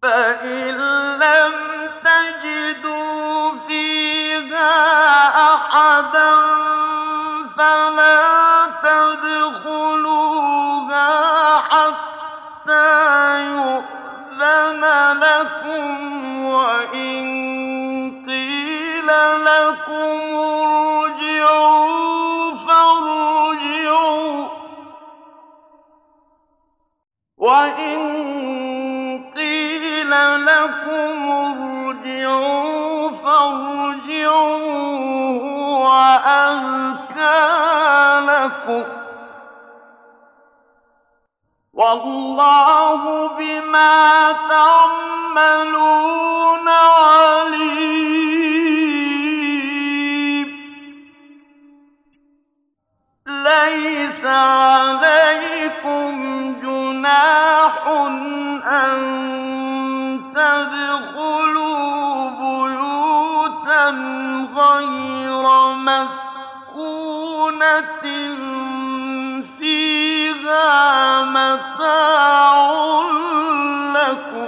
فإن لم تجدوا فيها أحدا فلا تدخلوها حتى يؤذن لكم، وإن قيل لكم ارجعوا فارجعوا، هو أزكى لكم، والله بما تعملون عليم. ليس عليكم جناح أن تدخلوا بيوتا غير مسكونة فيها متاع لكم،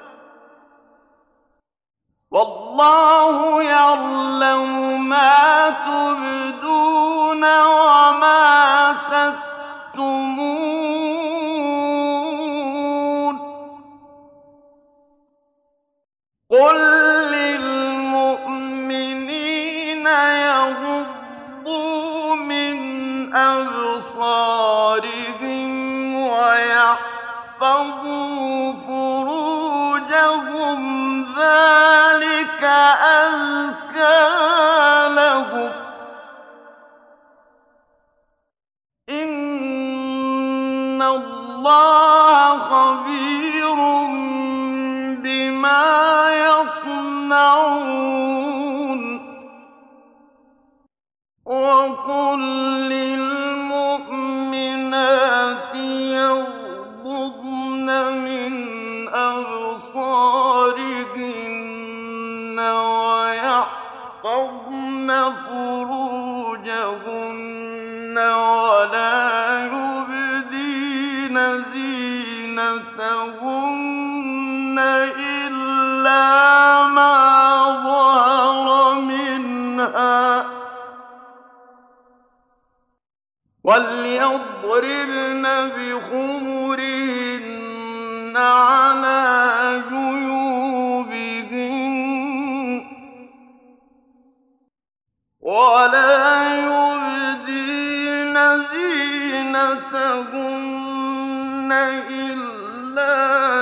والله يعلم ما تبدون وما تكتمون. قل للمؤمنين يغضوا من أبصارهم ويحفظوا فروجهم، ذلك أزكى لهم، إن الله خبير بما يصنعون. وقل للمؤمنات يغضضن من أبصارهن ويحفظن فروجهن ولا يبدين زينتهن إلا ما ظهر منها، وليضربن بخمرهن على جيوبهن، ولا يبدين زينتهن إلا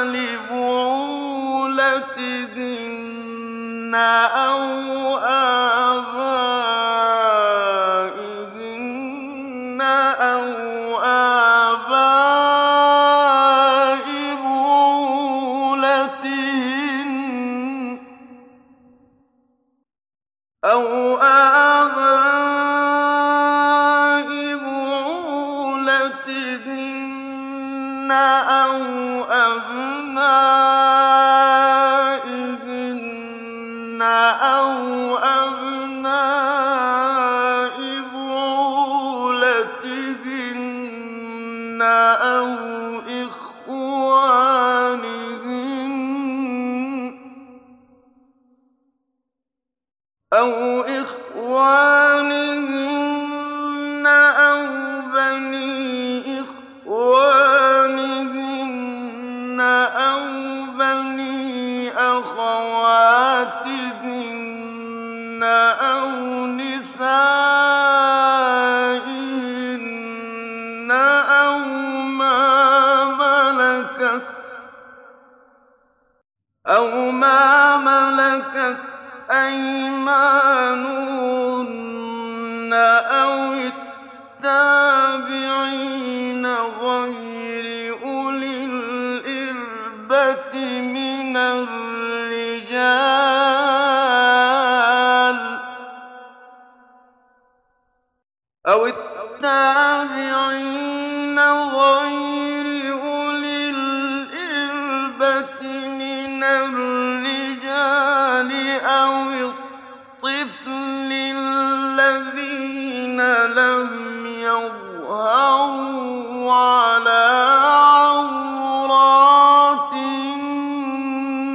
لبعولتهن أو آبائهن أو آباء بعولتهن أو آباء بعولتهن أو أبنائهن أو أبناء بعولتهن أو إخوانهن أو بني إخوانهن أو بني أخواتهن أو نسائهن أو ما ملكت أيمانهن أو التابعين غير أولي الإربة من الرجال أو التابعين غير أولي الإربة من الرجال أو الطفل الذين لم يظهروا على عورات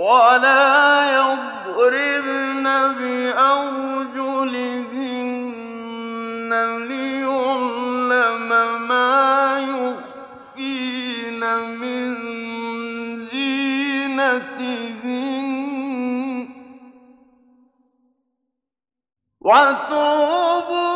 ولا يضربن بأرجلهن ليعلم ما يخفين من زينتهن وتوبوا